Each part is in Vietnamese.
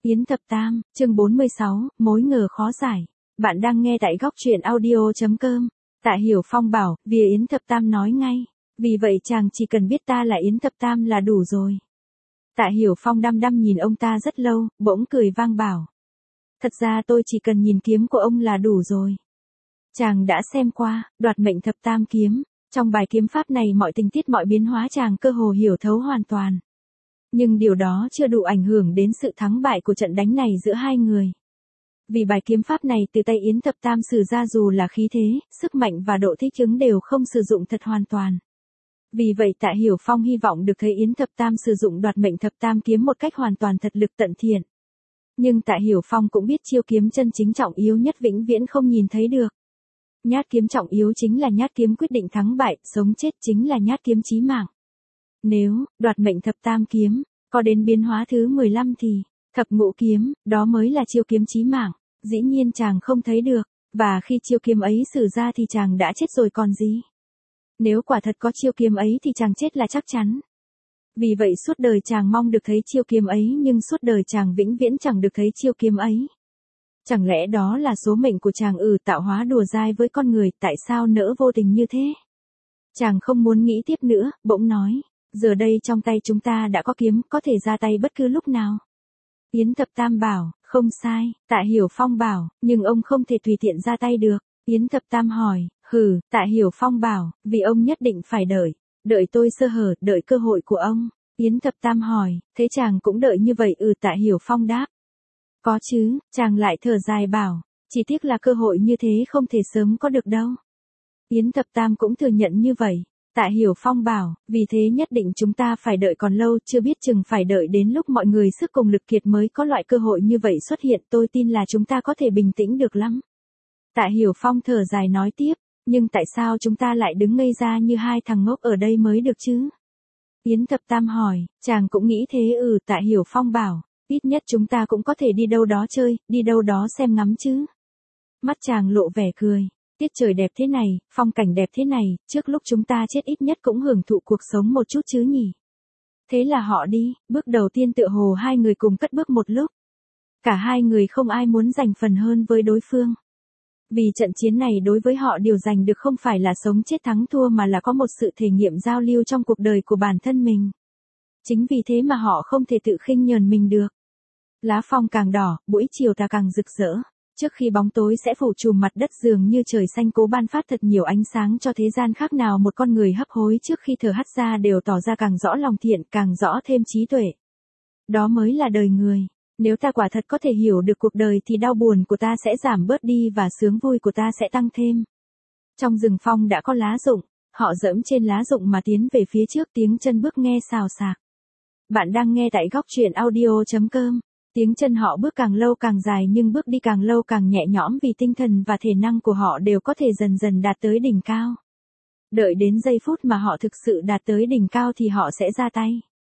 Yến Thập Tam, chương 46, mối ngờ khó giải. Bạn đang nghe tại góc truyện audio.com. Tạ Hiểu Phong bảo, vì Yến Thập Tam nói ngay. Vì vậy chàng chỉ cần biết ta là Yến Thập Tam là đủ rồi. Tạ Hiểu Phong đăm đăm nhìn ông ta rất lâu, bỗng cười vang bảo. Thật ra tôi chỉ cần nhìn kiếm của ông là đủ rồi. Chàng đã xem qua, đoạt mệnh thập tam kiếm. Trong bài kiếm pháp này mọi tình tiết mọi biến hóa chàng cơ hồ hiểu thấu hoàn toàn. Nhưng điều đó chưa đủ ảnh hưởng đến sự thắng bại của trận đánh này giữa hai người. Vì bài kiếm pháp này từ tay Yến Thập Tam sử ra dù là khí thế, sức mạnh và độ thích ứng đều không sử dụng thật hoàn toàn. Vì vậy Tạ Hiểu Phong hy vọng được thấy Yến Thập Tam sử dụng đoạt mệnh thập tam kiếm một cách hoàn toàn thật lực tận thiện. Nhưng Tạ Hiểu Phong cũng biết chiêu kiếm chân chính trọng yếu nhất vĩnh viễn không nhìn thấy được. Nhát kiếm trọng yếu chính là nhát kiếm quyết định thắng bại, sống chết chính là nhát kiếm chí mạng. Nếu, đoạt mệnh thập tam kiếm, có đến biến hóa thứ 15 thì, thập ngũ kiếm, đó mới là chiêu kiếm chí mạng, dĩ nhiên chàng không thấy được, và khi chiêu kiếm ấy sử ra thì chàng đã chết rồi còn gì. Nếu quả thật có chiêu kiếm ấy thì chàng chết là chắc chắn. Vì vậy suốt đời chàng mong được thấy chiêu kiếm ấy nhưng suốt đời chàng vĩnh viễn chẳng được thấy chiêu kiếm ấy. Chẳng lẽ đó là số mệnh của chàng tạo hóa đùa dai với con người, tại sao nỡ vô tình như thế? Chàng không muốn nghĩ tiếp nữa, bỗng nói. Giờ đây trong tay chúng ta đã có kiếm, có thể ra tay bất cứ lúc nào. Yến Thập Tam bảo, không sai, Tạ Hiểu Phong bảo, nhưng ông không thể tùy tiện ra tay được. Yến Thập Tam hỏi, Tạ Hiểu Phong bảo, vì ông nhất định phải đợi tôi sơ hở, đợi cơ hội của ông. Yến Thập Tam hỏi, thế chàng cũng đợi như vậy? Tạ Hiểu Phong đáp. Có chứ, chàng lại thở dài bảo, chỉ tiếc là cơ hội như thế không thể sớm có được đâu. Yến Thập Tam cũng thừa nhận như vậy. Tạ Hiểu Phong bảo, vì thế nhất định chúng ta phải đợi còn lâu, chưa biết chừng phải đợi đến lúc mọi người sức cùng lực kiệt mới có loại cơ hội như vậy xuất hiện, tôi tin là chúng ta có thể bình tĩnh được lắm. Tạ Hiểu Phong thở dài nói tiếp, nhưng tại sao chúng ta lại đứng ngây ra như hai thằng ngốc ở đây mới được chứ? Yến Thập Tam hỏi, chàng cũng nghĩ thế? Tạ Hiểu Phong bảo, ít nhất chúng ta cũng có thể đi đâu đó chơi, đi đâu đó xem ngắm chứ. Mắt chàng lộ vẻ cười. Tiết trời đẹp thế này, phong cảnh đẹp thế này, trước lúc chúng ta chết ít nhất cũng hưởng thụ cuộc sống một chút chứ nhỉ. Thế là họ đi, bước đầu tiên tựa hồ hai người cùng cất bước một lúc. Cả hai người không ai muốn giành phần hơn với đối phương. Vì trận chiến này đối với họ điều giành được không phải là sống chết thắng thua mà là có một sự thể nghiệm giao lưu trong cuộc đời của bản thân mình. Chính vì thế mà họ không thể tự khinh nhờn mình được. Lá phong càng đỏ, buổi chiều ta càng rực rỡ. Trước khi bóng tối sẽ phủ trùm mặt đất dường như trời xanh cố ban phát thật nhiều ánh sáng cho thế gian, khác nào một con người hấp hối trước khi thở hắt ra đều tỏ ra càng rõ lòng thiện, càng rõ thêm trí tuệ. Đó mới là đời người. Nếu ta quả thật có thể hiểu được cuộc đời thì đau buồn của ta sẽ giảm bớt đi và sướng vui của ta sẽ tăng thêm. Trong rừng phong đã có lá rụng, họ dẫm trên lá rụng mà tiến về phía trước, tiếng chân bước nghe xào xạc. Bạn đang nghe tại góc truyện audio.com. Tiếng chân họ bước càng lâu càng dài nhưng bước đi càng lâu càng nhẹ nhõm vì tinh thần và thể năng của họ đều có thể dần dần đạt tới đỉnh cao. Đợi đến giây phút mà họ thực sự đạt tới đỉnh cao thì họ sẽ ra tay.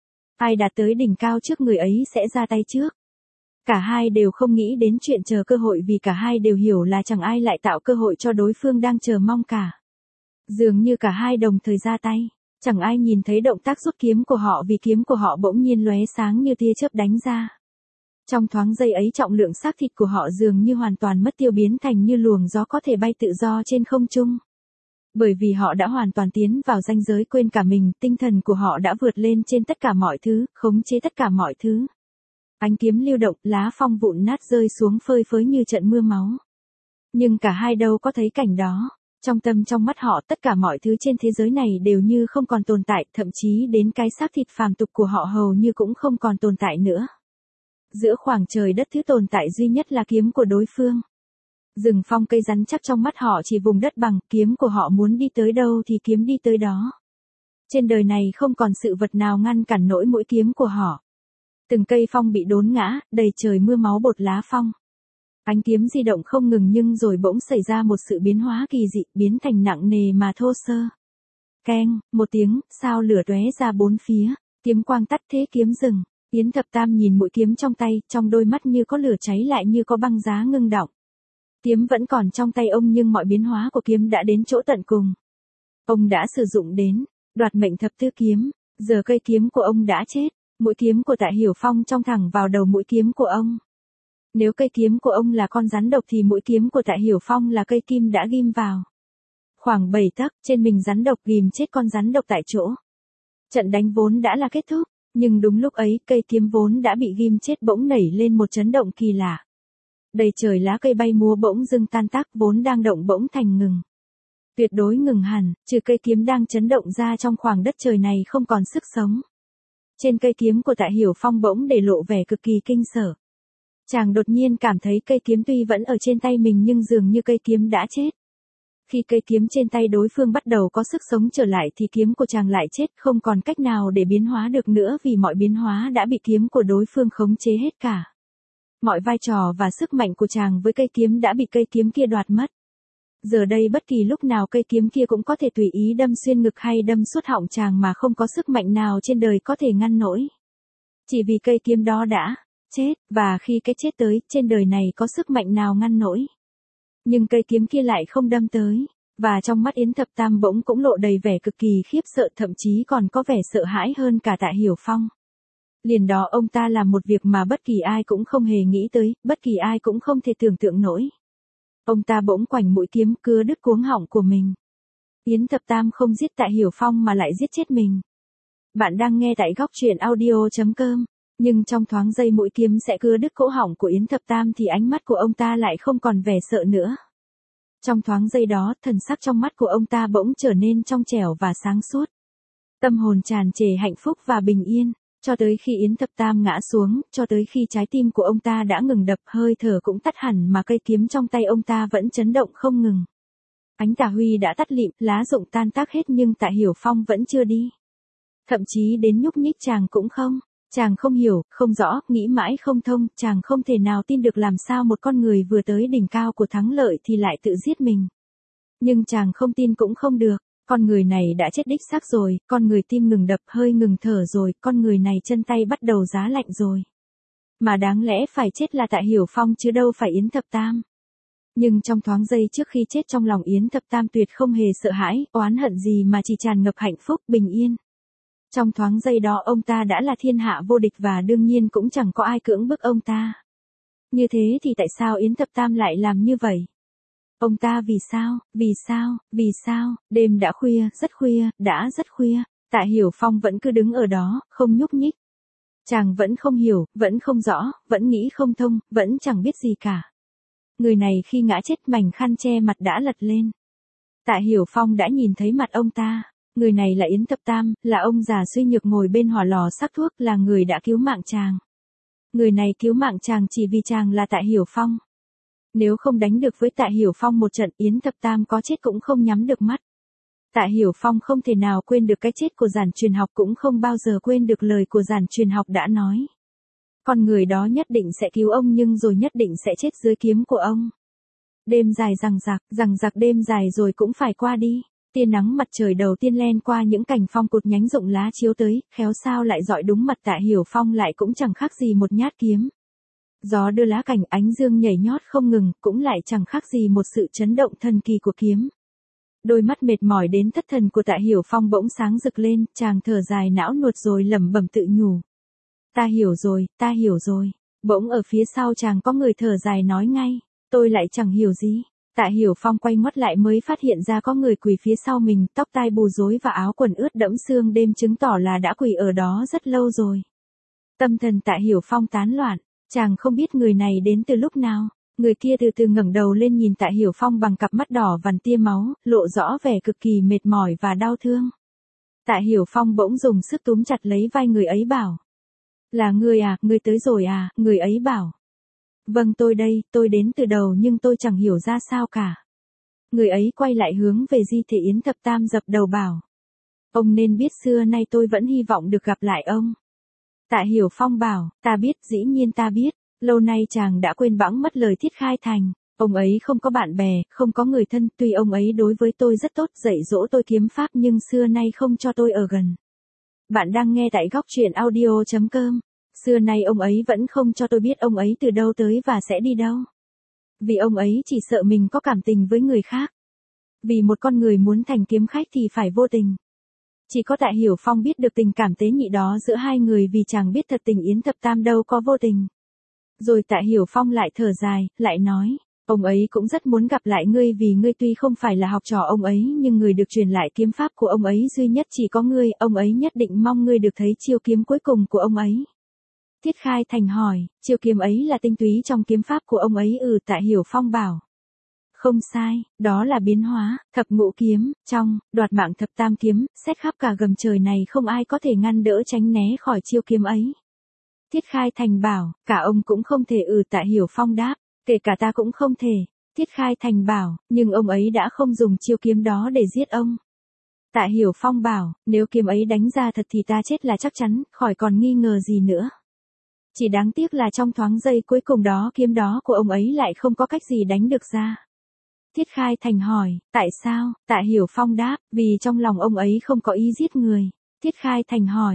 Ai đạt tới đỉnh cao trước người ấy sẽ ra tay trước. Cả hai đều không nghĩ đến chuyện chờ cơ hội vì cả hai đều hiểu là chẳng ai lại tạo cơ hội cho đối phương đang chờ mong cả. Dường như cả hai đồng thời ra tay. Chẳng ai nhìn thấy động tác rút kiếm của họ vì kiếm của họ bỗng nhiên lóe sáng như tia chớp đánh ra. Trong thoáng giây ấy trọng lượng xác thịt của họ dường như hoàn toàn mất tiêu, biến thành như luồng gió có thể bay tự do trên không trung. Bởi vì họ đã hoàn toàn tiến vào ranh giới quên cả mình, tinh thần của họ đã vượt lên trên tất cả mọi thứ, khống chế tất cả mọi thứ. Ánh kiếm lưu động, lá phong vụn nát rơi xuống phơi phới như trận mưa máu. Nhưng cả hai đâu có thấy cảnh đó. Trong tâm trong mắt họ tất cả mọi thứ trên thế giới này đều như không còn tồn tại, thậm chí đến cái xác thịt phàm tục của họ hầu như cũng không còn tồn tại nữa. Giữa khoảng trời đất thứ tồn tại duy nhất là kiếm của đối phương. Rừng phong cây rắn chắc trong mắt họ chỉ vùng đất bằng, kiếm của họ muốn đi tới đâu thì kiếm đi tới đó. Trên đời này không còn sự vật nào ngăn cản nổi mũi kiếm của họ. Từng cây phong bị đốn ngã, đầy trời mưa máu bột lá phong. Ánh kiếm di động không ngừng nhưng rồi bỗng xảy ra một sự biến hóa kỳ dị, biến thành nặng nề mà thô sơ. Keng, một tiếng, sao lửa tóe ra bốn phía, kiếm quang tắt thế kiếm dừng. Yến Thập Tam nhìn mũi kiếm trong tay, trong đôi mắt như có lửa cháy lại như có băng giá ngưng đọng. Kiếm vẫn còn trong tay ông nhưng mọi biến hóa của kiếm đã đến chỗ tận cùng. Ông đã sử dụng đến đoạt mệnh thập tứ kiếm, giờ cây kiếm của ông đã chết. Mũi kiếm của Tạ Hiểu Phong trong thẳng vào đầu mũi kiếm của ông. Nếu cây kiếm của ông là con rắn độc thì mũi kiếm của Tạ Hiểu Phong là cây kim đã ghim vào. Khoảng 7 tấc, trên mình rắn độc ghim chết con rắn độc tại chỗ. Trận đánh vốn đã là kết thúc, nhưng đúng lúc ấy cây kiếm vốn đã bị ghim chết bỗng nảy lên một chấn động kỳ lạ. Đầy trời lá cây bay múa bỗng dưng tan tác, vốn đang động bỗng thành ngừng. Tuyệt đối ngừng hẳn, trừ cây kiếm đang chấn động ra trong khoảng đất trời này không còn sức sống. Trên cây kiếm của Tạ Hiểu Phong bỗng để lộ vẻ cực kỳ kinh sợ. Chàng đột nhiên cảm thấy cây kiếm tuy vẫn ở trên tay mình nhưng dường như cây kiếm đã chết. Khi cây kiếm trên tay đối phương bắt đầu có sức sống trở lại thì kiếm của chàng lại chết, không còn cách nào để biến hóa được nữa vì mọi biến hóa đã bị kiếm của đối phương khống chế hết cả. Mọi vai trò và sức mạnh của chàng với cây kiếm đã bị cây kiếm kia đoạt mất. Giờ đây bất kỳ lúc nào cây kiếm kia cũng có thể tùy ý đâm xuyên ngực hay đâm suốt họng chàng mà không có sức mạnh nào trên đời có thể ngăn nổi. Chỉ vì cây kiếm đó đã chết, và khi cái chết tới, trên đời này có sức mạnh nào ngăn nổi. Nhưng cây kiếm kia lại không đâm tới, và trong mắt Yến Thập Tam bỗng cũng lộ đầy vẻ cực kỳ khiếp sợ, thậm chí còn có vẻ sợ hãi hơn cả Tạ Hiểu Phong. Liền đó ông ta làm một việc mà bất kỳ ai cũng không hề nghĩ tới, bất kỳ ai cũng không thể tưởng tượng nổi. Ông ta bỗng quảnh mũi kiếm cưa đứt cuống họng của mình. Yến Thập Tam không giết Tạ Hiểu Phong mà lại giết chết mình. Bạn đang nghe tại góc truyện audio.com. Nhưng trong thoáng giây mũi kiếm sẽ cưa đứt cổ họng của Yến Thập Tam thì ánh mắt của ông ta lại không còn vẻ sợ nữa. Trong thoáng giây đó, thần sắc trong mắt của ông ta bỗng trở nên trong trẻo và sáng suốt. Tâm hồn tràn trề hạnh phúc và bình yên, cho tới khi Yến Thập Tam ngã xuống, cho tới khi trái tim của ông ta đã ngừng đập, hơi thở cũng tắt hẳn mà cây kiếm trong tay ông ta vẫn chấn động không ngừng. Ánh tà huy đã tắt lịm, lá rụng tan tác hết nhưng Tạ Hiểu Phong vẫn chưa đi. Thậm chí đến nhúc nhích chàng cũng không. Chàng không hiểu, không rõ, nghĩ mãi không thông, chàng không thể nào tin được làm sao một con người vừa tới đỉnh cao của thắng lợi thì lại tự giết mình. Nhưng chàng không tin cũng không được, con người này đã chết đích xác rồi, con người tim ngừng đập hơi ngừng thở rồi, con người này chân tay bắt đầu giá lạnh rồi. Mà đáng lẽ phải chết là Tạ Hiểu Phong chứ đâu phải Yến Thập Tam. Nhưng trong thoáng giây trước khi chết trong lòng Yến Thập Tam tuyệt không hề sợ hãi, oán hận gì mà chỉ tràn ngập hạnh phúc, bình yên. Trong thoáng giây đó ông ta đã là thiên hạ vô địch và đương nhiên cũng chẳng có ai cưỡng bức ông ta. Như thế thì tại sao Yến Thập Tam lại làm như vậy? Ông ta vì sao, đêm đã khuya, rất khuya, đã rất khuya, Tạ Hiểu Phong vẫn cứ đứng ở đó, không nhúc nhích. Chàng vẫn không hiểu, vẫn không rõ, vẫn nghĩ không thông, vẫn chẳng biết gì cả. Người này khi ngã chết mảnh khăn che mặt đã lật lên. Tạ Hiểu Phong đã nhìn thấy mặt ông ta. Người này là Yến Thập Tam, là ông già suy nhược ngồi bên hỏa lò sắc thuốc, là người đã cứu mạng chàng. Người này cứu mạng chàng chỉ vì chàng là Tạ Hiểu Phong. Nếu không đánh được với Tạ Hiểu Phong một trận, Yến Thập Tam có chết cũng không nhắm được mắt. Tạ Hiểu Phong không thể nào quên được cái chết của giản truyền học, cũng không bao giờ quên được lời của giản truyền học đã nói. Con người đó nhất định sẽ cứu ông nhưng rồi nhất định sẽ chết dưới kiếm của ông. Đêm dài rằng rạc đêm dài rồi cũng phải qua đi. Tia nắng mặt trời đầu tiên len qua những cành phong cụt nhánh rụng lá chiếu tới, khéo sao lại dọi đúng mặt Tạ Hiểu Phong, lại cũng chẳng khác gì một nhát kiếm. Gió đưa lá cành, ánh dương nhảy nhót không ngừng, cũng lại chẳng khác gì một sự chấn động thần kỳ của kiếm. Đôi mắt mệt mỏi đến thất thần của Tạ Hiểu Phong bỗng sáng rực lên, chàng thở dài não nuột rồi lẩm bẩm tự nhủ. Ta hiểu rồi. Bỗng ở phía sau chàng có người thở dài nói ngay, tôi lại chẳng hiểu gì. Tạ Hiểu Phong quay ngoắt lại mới phát hiện ra có người quỳ phía sau mình, tóc tai bù rối và áo quần ướt đẫm sương đêm, chứng tỏ là đã quỳ ở đó rất lâu rồi. Tâm thần Tạ Hiểu Phong tán loạn, chàng không biết người này đến từ lúc nào. Người kia từ từ ngẩng đầu lên nhìn Tạ Hiểu Phong bằng cặp mắt đỏ vằn tia máu, lộ rõ vẻ cực kỳ mệt mỏi và đau thương. Tạ Hiểu Phong bỗng dùng sức túm chặt lấy vai người ấy bảo. Là ngươi à, ngươi tới rồi à, người ấy bảo. Vâng tôi đây, tôi đến từ đầu nhưng tôi chẳng hiểu ra sao cả. Người ấy quay lại hướng về di thể Yến Thập Tam dập đầu bảo. Ông nên biết xưa nay tôi vẫn hy vọng được gặp lại ông. Tạ Hiểu Phong bảo, ta biết, dĩ nhiên ta biết, lâu nay chàng đã quên bẵng mất lời Thiết Khai Thành. Ông ấy không có bạn bè, không có người thân, tuy ông ấy đối với tôi rất tốt, dạy dỗ tôi kiếm pháp nhưng xưa nay không cho tôi ở gần. Bạn đang nghe tại góc truyện audio.com. Xưa nay ông ấy vẫn không cho tôi biết ông ấy từ đâu tới và sẽ đi đâu. Vì ông ấy chỉ sợ mình có cảm tình với người khác. Vì một con người muốn thành kiếm khách thì phải vô tình. Chỉ có Tạ Hiểu Phong biết được tình cảm tế nhị đó giữa hai người vì chàng biết thật tình Yến Thập Tam đâu có vô tình. Rồi Tạ Hiểu Phong lại thở dài, lại nói, ông ấy cũng rất muốn gặp lại ngươi vì ngươi tuy không phải là học trò ông ấy nhưng người được truyền lại kiếm pháp của ông ấy duy nhất chỉ có ngươi, ông ấy nhất định mong ngươi được thấy chiêu kiếm cuối cùng của ông ấy. Tiết Khai Thành hỏi, chiêu kiếm ấy là tinh túy trong kiếm pháp của ông ấy? Tạ Hiểu Phong bảo. Không sai, đó là biến hóa, thập ngũ kiếm, trong, đoạt mạng thập tam kiếm, xét khắp cả gầm trời này không ai có thể ngăn đỡ tránh né khỏi chiêu kiếm ấy. Tiết Khai Thành bảo, cả ông cũng không thể. Tạ Hiểu Phong đáp, kể cả ta cũng không thể. Tiết Khai Thành bảo, nhưng ông ấy đã không dùng chiêu kiếm đó để giết ông. Tạ Hiểu Phong bảo, nếu kiếm ấy đánh ra thật thì ta chết là chắc chắn, khỏi còn nghi ngờ gì nữa. Chỉ đáng tiếc là trong thoáng giây cuối cùng đó kiếm đó của ông ấy lại không có cách gì đánh được ra. Tiết Khai Thành hỏi, tại sao? Tạ Hiểu Phong đáp, vì trong lòng ông ấy không có ý giết người. Tiết Khai Thành hỏi,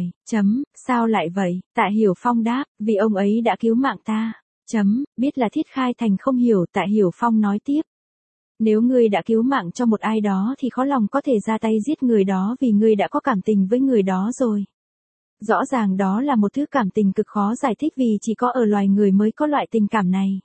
sao lại vậy? Tạ Hiểu Phong đáp, vì ông ấy đã cứu mạng ta. Biết là Tiết Khai Thành không hiểu, Tạ Hiểu Phong nói tiếp. Nếu ngươi đã cứu mạng cho một ai đó thì khó lòng có thể ra tay giết người đó vì ngươi đã có cảm tình với người đó rồi. Rõ ràng đó là một thứ cảm tình cực khó giải thích vì chỉ có ở loài người mới có loại tình cảm này.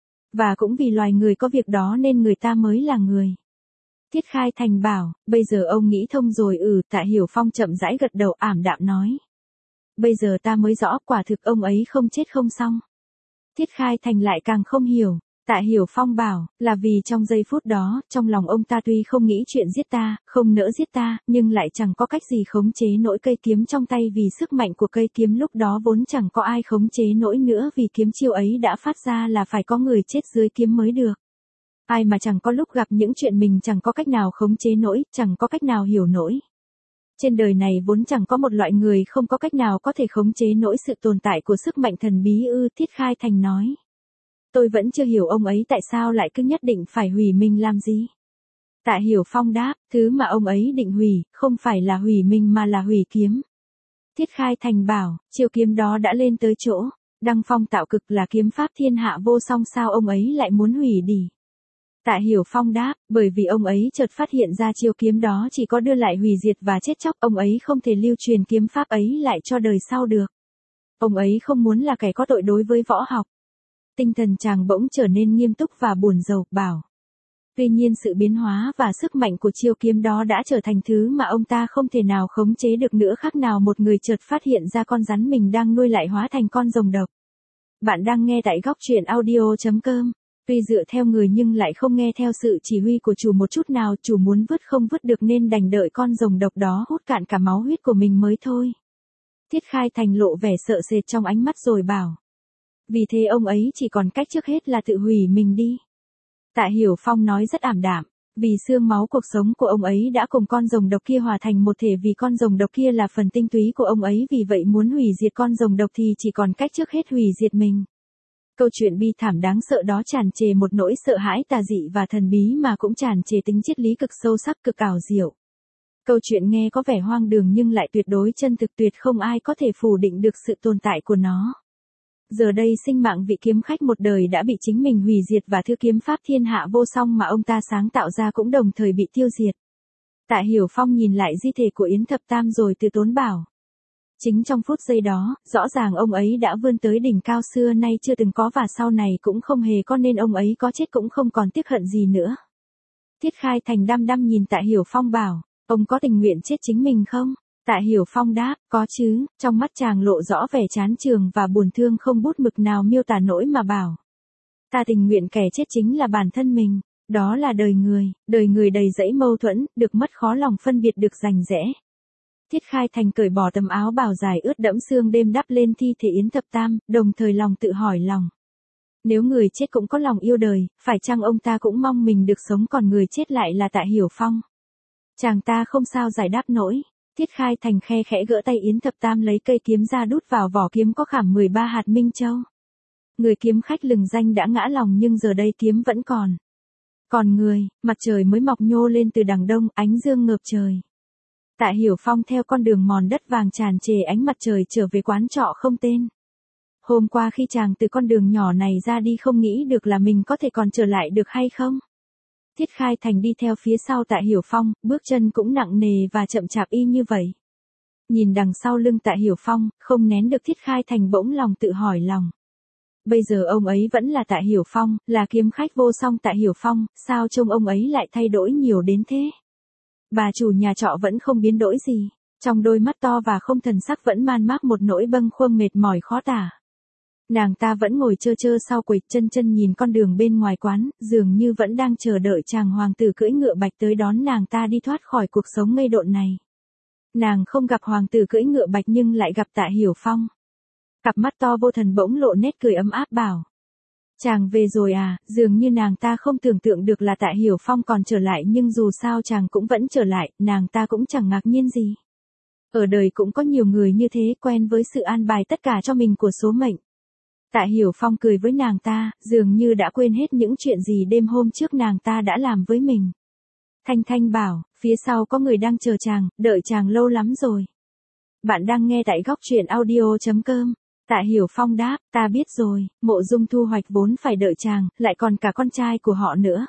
Và cũng vì loài người có việc đó nên người ta mới là người. Tiết Khai Thành bảo, bây giờ ông nghĩ thông rồi. Tạ Hiểu Phong chậm rãi gật đầu ảm đạm nói. Bây giờ ta mới rõ, quả thực ông ấy không chết không xong. Tiết Khai Thành lại càng không hiểu. Tạ Hiểu Phong bảo, là vì trong giây phút đó, trong lòng ông ta tuy không nghĩ chuyện giết ta, không nỡ giết ta, nhưng lại chẳng có cách gì khống chế nổi cây kiếm trong tay vì sức mạnh của cây kiếm lúc đó vốn chẳng có ai khống chế nổi nữa vì kiếm chiêu ấy đã phát ra là phải có người chết dưới kiếm mới được. Ai mà chẳng có lúc gặp những chuyện mình chẳng có cách nào khống chế nổi, chẳng có cách nào hiểu nổi. Trên đời này vốn chẳng có một loại người không có cách nào có thể khống chế nổi sự tồn tại của sức mạnh thần bí. Tiết Khai Thành nói. Tôi vẫn chưa hiểu ông ấy tại sao lại cứ nhất định phải hủy mình làm gì. Tạ Hiểu Phong đáp, thứ mà ông ấy định hủy, không phải là hủy mình mà là hủy kiếm. Tiết Khai Thành bảo, chiêu kiếm đó đã lên tới chỗ, đăng phong tạo cực là kiếm pháp thiên hạ vô song, sao ông ấy lại muốn hủy đi. Tạ Hiểu Phong đáp, bởi vì ông ấy chợt phát hiện ra chiêu kiếm đó chỉ có đưa lại hủy diệt và chết chóc, ông ấy không thể lưu truyền kiếm pháp ấy lại cho đời sau được. Ông ấy không muốn là kẻ có tội đối với võ học. Tinh thần chàng bỗng trở nên nghiêm túc và buồn rầu, bảo. Tuy nhiên sự biến hóa và sức mạnh của chiêu kiếm đó đã trở thành thứ mà ông ta không thể nào khống chế được nữa, khác nào một người chợt phát hiện ra con rắn mình đang nuôi lại hóa thành con rồng độc. Bạn đang nghe tại góc truyện audio.com. Tuy dựa theo người nhưng lại không nghe theo sự chỉ huy của chủ một chút nào, chủ muốn vứt không vứt được nên đành đợi con rồng độc đó hút cạn cả máu huyết của mình mới thôi. Tiết Khai Thành lộ vẻ sợ sệt trong ánh mắt rồi bảo. Vì thế ông ấy chỉ còn cách trước hết là tự hủy mình đi. Tạ Hiểu Phong nói rất ảm đạm, vì xương máu cuộc sống của ông ấy đã cùng con rồng độc kia hòa thành một thể, vì con rồng độc kia là phần tinh túy của ông ấy, vì vậy muốn hủy diệt con rồng độc thì chỉ còn cách trước hết hủy diệt mình. Câu chuyện bi thảm đáng sợ đó tràn trề một nỗi sợ hãi tà dị và thần bí mà cũng tràn trề tính triết lý cực sâu sắc, cực ảo diệu. Câu chuyện nghe có vẻ hoang đường nhưng lại tuyệt đối chân thực, tuyệt không ai có thể phủ định được sự tồn tại của nó. Giờ đây sinh mạng vị kiếm khách một đời đã bị chính mình hủy diệt và thứ kiếm pháp thiên hạ vô song mà ông ta sáng tạo ra cũng đồng thời bị tiêu diệt. Tạ Hiểu Phong nhìn lại di thể của Yến Thập Tam rồi từ tốn bảo. Chính trong phút giây đó, rõ ràng ông ấy đã vươn tới đỉnh cao xưa nay chưa từng có và sau này cũng không hề có, nên ông ấy có chết cũng không còn tiếc hận gì nữa. Tiết Khai Thành đăm đăm nhìn Tạ Hiểu Phong bảo, ông có tình nguyện chết chính mình không? Tạ Hiểu Phong đáp, có chứ, trong mắt chàng lộ rõ vẻ chán chường và buồn thương không bút mực nào miêu tả nổi mà bảo. Ta tình nguyện kẻ chết chính là bản thân mình, đó là đời người đầy dẫy mâu thuẫn, được mất khó lòng phân biệt được rành rẽ. Tiết Khai Thành cởi bỏ tấm áo bào dài ướt đẫm sương đêm đắp lên thi thể Yến Thập Tam, đồng thời lòng tự hỏi lòng. Nếu người chết cũng có lòng yêu đời, phải chăng ông ta cũng mong mình được sống, còn người chết lại là Tạ Hiểu Phong? Chàng ta không sao giải đáp nổi. Tiết Khai Thành khe khẽ gỡ tay Yến Thập Tam lấy cây kiếm ra đút vào vỏ kiếm có khảm 13 hạt minh châu. Người kiếm khách lừng danh đã ngã lòng nhưng giờ đây kiếm vẫn còn. Còn người, mặt trời mới mọc nhô lên từ đằng đông, ánh dương ngợp trời. Tạ Hiểu Phong theo con đường mòn đất vàng tràn trề ánh mặt trời trở về quán trọ không tên. Hôm qua khi chàng từ con đường nhỏ này ra đi không nghĩ được là mình có thể còn trở lại được hay không. Tiết Khai Thành đi theo phía sau Tạ Hiểu Phong, bước chân cũng nặng nề và chậm chạp y như vậy. Nhìn đằng sau lưng Tạ Hiểu Phong, không nén được Thiết Khai Thành bỗng lòng tự hỏi lòng. Bây giờ ông ấy vẫn là Tạ Hiểu Phong, là kiếm khách vô song Tạ Hiểu Phong, sao trông ông ấy lại thay đổi nhiều đến thế? Bà chủ nhà trọ vẫn không biến đổi gì, trong đôi mắt to và không thần sắc vẫn man mác một nỗi bâng khuâng mệt mỏi khó tả. Nàng ta vẫn ngồi trơ trơ sau quầy, chân chân nhìn con đường bên ngoài quán, dường như vẫn đang chờ đợi chàng hoàng tử cưỡi ngựa bạch tới đón nàng ta đi thoát khỏi cuộc sống ngây độn này. Nàng không gặp hoàng tử cưỡi ngựa bạch nhưng lại gặp Tạ Hiểu Phong. Cặp mắt to vô thần bỗng lộ nét cười ấm áp bảo. Chàng về rồi à, dường như nàng ta không tưởng tượng được là Tạ Hiểu Phong còn trở lại nhưng dù sao chàng cũng vẫn trở lại, nàng ta cũng chẳng ngạc nhiên gì. Ở đời cũng có nhiều người như thế quen với sự an bài tất cả cho mình của số mệnh. Tạ Hiểu Phong cười với nàng ta, dường như đã quên hết những chuyện gì đêm hôm trước nàng ta đã làm với mình. Thanh Thanh bảo, phía sau có người đang chờ chàng, đợi chàng lâu lắm rồi. Bạn đang nghe tại góc truyện audio.com. Tạ Hiểu Phong đáp, ta biết rồi, Mộ Dung Thu Hoạch vốn phải đợi chàng, lại còn cả con trai của họ nữa.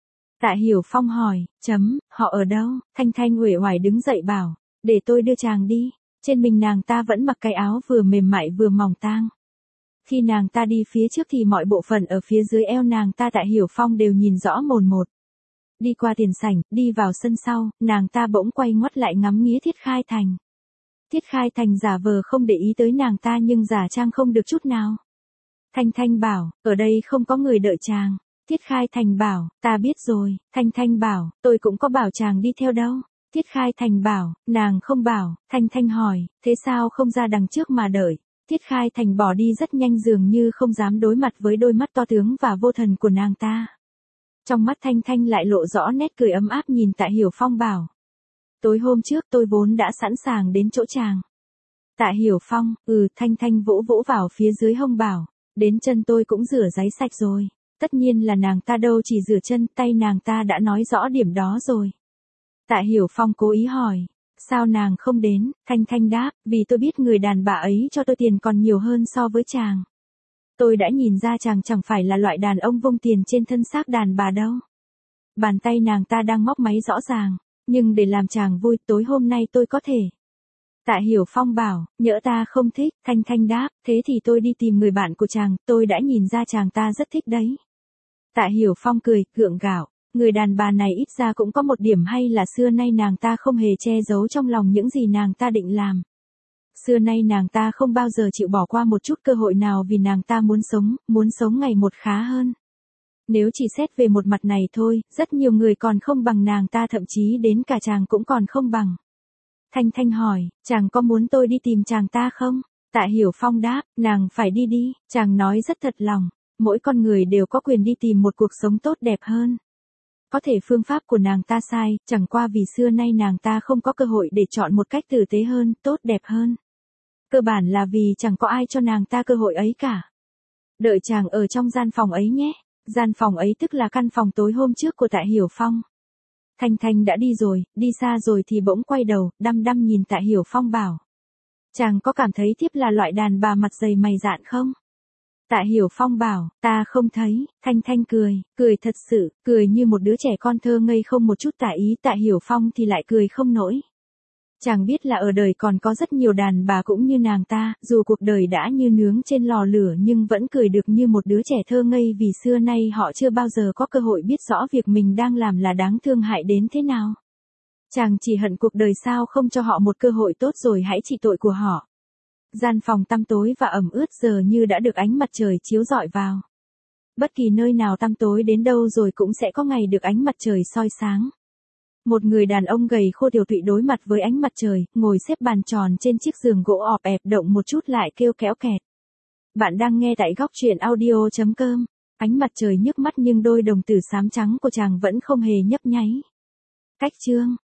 Tạ Hiểu Phong hỏi, họ ở đâu? Thanh Thanh uể oải đứng dậy bảo, để tôi đưa chàng đi. Trên mình nàng ta vẫn mặc cái áo vừa mềm mại vừa mỏng tang. Khi nàng ta đi phía trước thì mọi bộ phận ở phía dưới eo nàng ta Tạ Hiểu Phong đều nhìn rõ mồn một. Đi qua tiền sảnh, đi vào sân sau, nàng ta bỗng quay ngoắt lại ngắm nghía Thiết Khai Thành. Thiết Khai Thành giả vờ không để ý tới nàng ta nhưng giả trang không được chút nào. Thanh Thanh bảo, ở đây không có người đợi chàng. Thiết Khai Thành bảo, ta biết rồi. Thanh Thanh bảo, tôi cũng có bảo chàng đi theo đâu. Thiết Khai Thành bảo, nàng không bảo. Thanh Thanh hỏi, thế sao không ra đằng trước mà đợi? Thiết Khai Thành bỏ đi rất nhanh dường như không dám đối mặt với đôi mắt to tướng và vô thần của nàng ta. Trong mắt Thanh Thanh lại lộ rõ nét cười ấm áp nhìn Tạ Hiểu Phong bảo. Tối hôm trước tôi vốn đã sẵn sàng đến chỗ chàng. Tạ Hiểu Phong, Thanh Thanh vỗ vỗ vào phía dưới hông bảo. Đến chân tôi cũng rửa giấy sạch rồi. Tất nhiên là nàng ta đâu chỉ rửa chân, tay nàng ta đã nói rõ điểm đó rồi. Tạ Hiểu Phong cố ý hỏi. Sao nàng không đến? Thanh Thanh đáp, vì tôi biết người đàn bà ấy cho tôi tiền còn nhiều hơn so với chàng. Tôi đã nhìn ra chàng chẳng phải là loại đàn ông vung tiền trên thân xác đàn bà đâu. Bàn tay nàng ta đang móc máy rõ ràng. Nhưng để làm chàng vui, tối hôm nay tôi có thể. Tạ Hiểu Phong bảo, nhỡ ta không thích. Thanh Thanh đáp, thế thì tôi đi tìm người bạn của chàng, tôi đã nhìn ra chàng ta rất thích đấy. Tạ Hiểu Phong cười, gượng gạo. Người đàn bà này ít ra cũng có một điểm hay là xưa nay nàng ta không hề che giấu trong lòng những gì nàng ta định làm. Xưa nay nàng ta không bao giờ chịu bỏ qua một chút cơ hội nào vì nàng ta muốn sống ngày một khá hơn. Nếu chỉ xét về một mặt này thôi, rất nhiều người còn không bằng nàng ta, thậm chí đến cả chàng cũng còn không bằng. Thanh Thanh hỏi, chàng có muốn tôi đi tìm chàng ta không? Tạ Hiểu Phong đáp, nàng phải đi đi, chàng nói rất thật lòng. Mỗi con người đều có quyền đi tìm một cuộc sống tốt đẹp hơn. Có thể phương pháp của nàng ta sai, chẳng qua vì xưa nay nàng ta không có cơ hội để chọn một cách tử tế hơn, tốt đẹp hơn. Cơ bản là vì chẳng có ai cho nàng ta cơ hội ấy cả. Đợi chàng ở trong gian phòng ấy nhé. Gian phòng ấy tức là căn phòng tối hôm trước của Tạ Hiểu Phong. Thanh Thanh đã đi rồi, đi xa rồi thì bỗng quay đầu, đăm đăm nhìn Tạ Hiểu Phong bảo. Chàng có cảm thấy thiếp là loại đàn bà mặt dày mày dạn không? Tạ Hiểu Phong bảo, ta không thấy. Thanh Thanh cười thật sự, cười như một đứa trẻ con thơ ngây không một chút tà ý. Tạ Hiểu Phong thì lại cười không nổi. Chàng biết là ở đời còn có rất nhiều đàn bà cũng như nàng ta, dù cuộc đời đã như nướng trên lò lửa nhưng vẫn cười được như một đứa trẻ thơ ngây vì xưa nay họ chưa bao giờ có cơ hội biết rõ việc mình đang làm là đáng thương hại đến thế nào. Chàng chỉ hận cuộc đời sao không cho họ một cơ hội tốt rồi hãy trị tội của họ. Gian phòng tăm tối và ẩm ướt giờ như đã được ánh mặt trời chiếu rọi vào. Bất kỳ nơi nào tăm tối đến đâu rồi cũng sẽ có ngày được ánh mặt trời soi sáng. Một người đàn ông gầy khô tiểu tụy đối mặt với ánh mặt trời, ngồi xếp bàn tròn trên chiếc giường gỗ ọp ẹp, động một chút lại kêu kéo kẹt. Bạn đang nghe tại góc truyện audio.com. Ánh mặt trời nhức mắt nhưng đôi đồng tử xám trắng của chàng vẫn không hề nhấp nháy. Cách chương